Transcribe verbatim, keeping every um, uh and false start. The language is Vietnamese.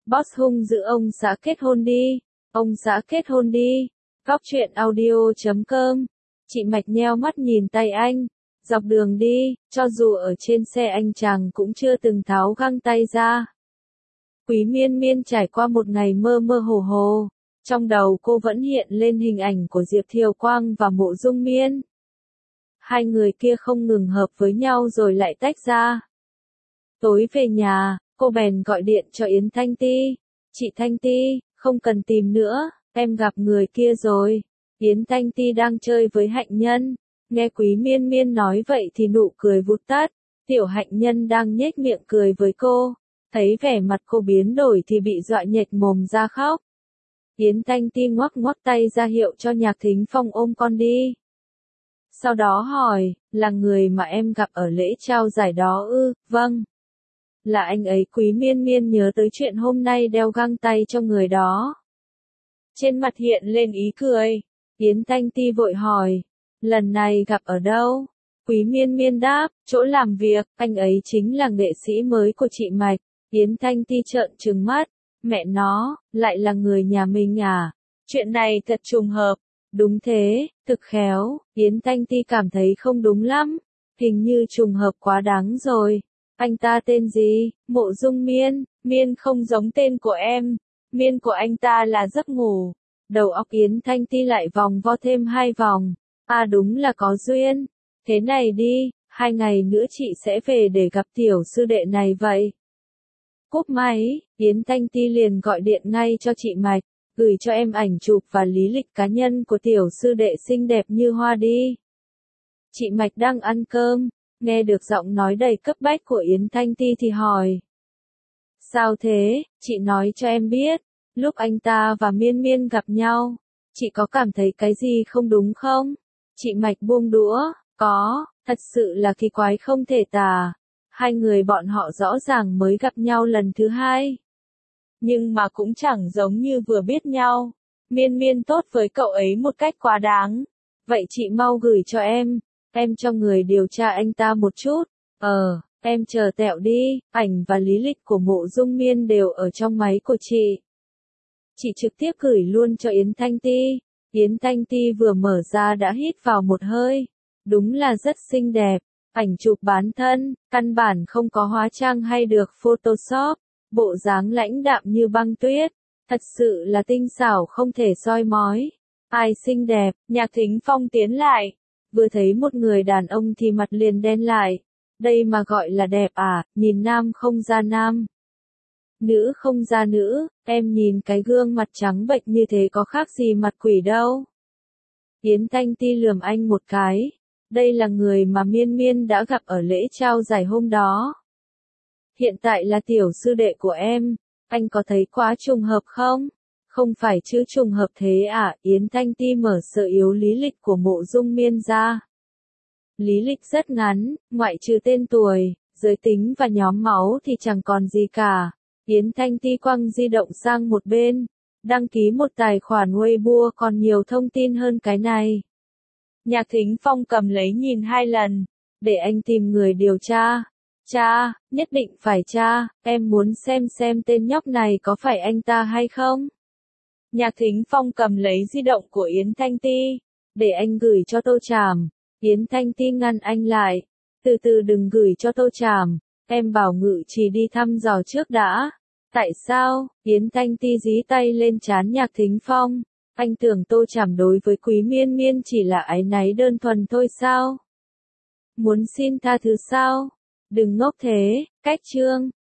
Boss hung dữ ông xã kết hôn đi, ông xã kết hôn đi. Góc truyện audio chấm com. Chị Mạch nheo mắt nhìn tay anh. Dọc đường đi, cho dù ở trên xe anh chàng cũng chưa từng tháo găng tay ra. Quý Miên Miên trải qua một ngày mơ mơ hồ hồ. Trong đầu cô vẫn hiện lên hình ảnh của Diệp Thiều Quang và Mộ Dung Miên. Hai người kia không ngừng hợp với nhau rồi lại tách ra. Tối về nhà, cô bèn gọi điện cho Yến Thanh Ti. Chị Thanh Ti, không cần tìm nữa, em gặp người kia rồi. Yến Thanh Ti đang chơi với Hạnh Nhân. Nghe Quý Miên Miên nói vậy thì nụ cười vụt tắt. Tiểu Hạnh Nhân đang nhếch miệng cười với cô. Thấy vẻ mặt cô biến đổi thì bị dọa nhếch mồm ra khóc. Yến Thanh Ti ngoắc ngoắc tay ra hiệu cho Nhạc Thính Phong ôm con đi. Sau đó hỏi, là người mà em gặp ở lễ trao giải đó ư? Vâng. Là anh ấy. Quý Miên Miên nhớ tới chuyện hôm nay đeo găng tay cho người đó. Trên mặt hiện lên ý cười. Yến Thanh Ti vội hỏi, lần này gặp ở đâu? Quý Miên Miên đáp, chỗ làm việc, anh ấy chính là nghệ sĩ mới của chị Mạch. Yến Thanh Ti trợn trừng mắt, mẹ nó, lại là người nhà mình à? Chuyện này thật trùng hợp. Đúng thế, thực khéo. Yến Thanh Ti cảm thấy không đúng lắm. Hình như trùng hợp quá đáng rồi. Anh ta tên gì? Mộ Dung Miên. Miên không giống tên của em. Miên của anh ta là giấc ngủ. Đầu óc Yến Thanh Ti lại vòng vo thêm hai vòng. À đúng là có duyên. Thế này đi, hai ngày nữa chị sẽ về để gặp tiểu sư đệ này vậy. Cúp máy, Yến Thanh Ti liền gọi điện ngay cho chị Mạch, gửi cho em ảnh chụp và lý lịch cá nhân của tiểu sư đệ xinh đẹp như hoa đi. Chị Mạch đang ăn cơm, nghe được giọng nói đầy cấp bách của Yến Thanh Ti thì hỏi. Sao thế, chị nói cho em biết, lúc anh ta và Miên Miên gặp nhau, chị có cảm thấy cái gì không đúng không? Chị Mạch buông đũa, có, thật sự là kỳ quái không thể tả. Hai người bọn họ rõ ràng mới gặp nhau lần thứ hai. Nhưng mà cũng chẳng giống như vừa biết nhau. Miên Miên tốt với cậu ấy một cách quá đáng. Vậy chị mau gửi cho em, em cho người điều tra anh ta một chút. Ờ, em chờ tẹo đi, ảnh và lý lịch của Mộ Dung Miên đều ở trong máy của chị. Chị trực tiếp gửi luôn cho Yến Thanh Ti. Yến Thanh Ti vừa mở ra đã hít vào một hơi. Đúng là rất xinh đẹp. Ảnh chụp bán thân, căn bản không có hóa trang hay được Photoshop. Bộ dáng lãnh đạm như băng tuyết. Thật sự là tinh xảo không thể soi mói. Ai xinh đẹp? Nhạc Thính Phong tiến lại. Vừa thấy một người đàn ông thì mặt liền đen lại. Đây mà gọi là đẹp à, nhìn nam không ra nam. Nữ không ra nữ, em nhìn cái gương mặt trắng bệch như thế có khác gì mặt quỷ đâu. Yến Thanh Ti lườm anh một cái. Đây là người mà Miên Miên đã gặp ở lễ trao giải hôm đó. Hiện tại là tiểu sư đệ của em, anh có thấy quá trùng hợp không? Không phải chứ trùng hợp thế à? Yến Thanh Ti mở sơ yếu lý lịch của Mộ Dung Miên ra. Lý lịch rất ngắn, ngoại trừ tên tuổi, giới tính và nhóm máu thì chẳng còn gì cả. Yến Thanh Ti quăng di động sang một bên, đăng ký một tài khoản Weibo còn nhiều thông tin hơn cái này. Nhạc Thính Phong cầm lấy nhìn hai lần, để anh tìm người điều tra. Cha, nhất định phải cha, em muốn xem xem tên nhóc này có phải anh ta hay không. Nhạc Thính Phong cầm lấy di động của Yến Thanh Ti, để anh gửi cho Tô Trảm. Yến Thanh Ti ngăn anh lại, từ từ đừng gửi cho Tô Trảm, em bảo Ngự Trì đi thăm dò trước đã. Tại sao? Yến Thanh Ti dí tay lên trán Nhạc Thính Phong. Anh tưởng Tô Trảm đối với Quý Miên Miên chỉ là áy náy đơn thuần thôi sao? Muốn xin tha thứ sao? Đừng ngốc thế, cách chương.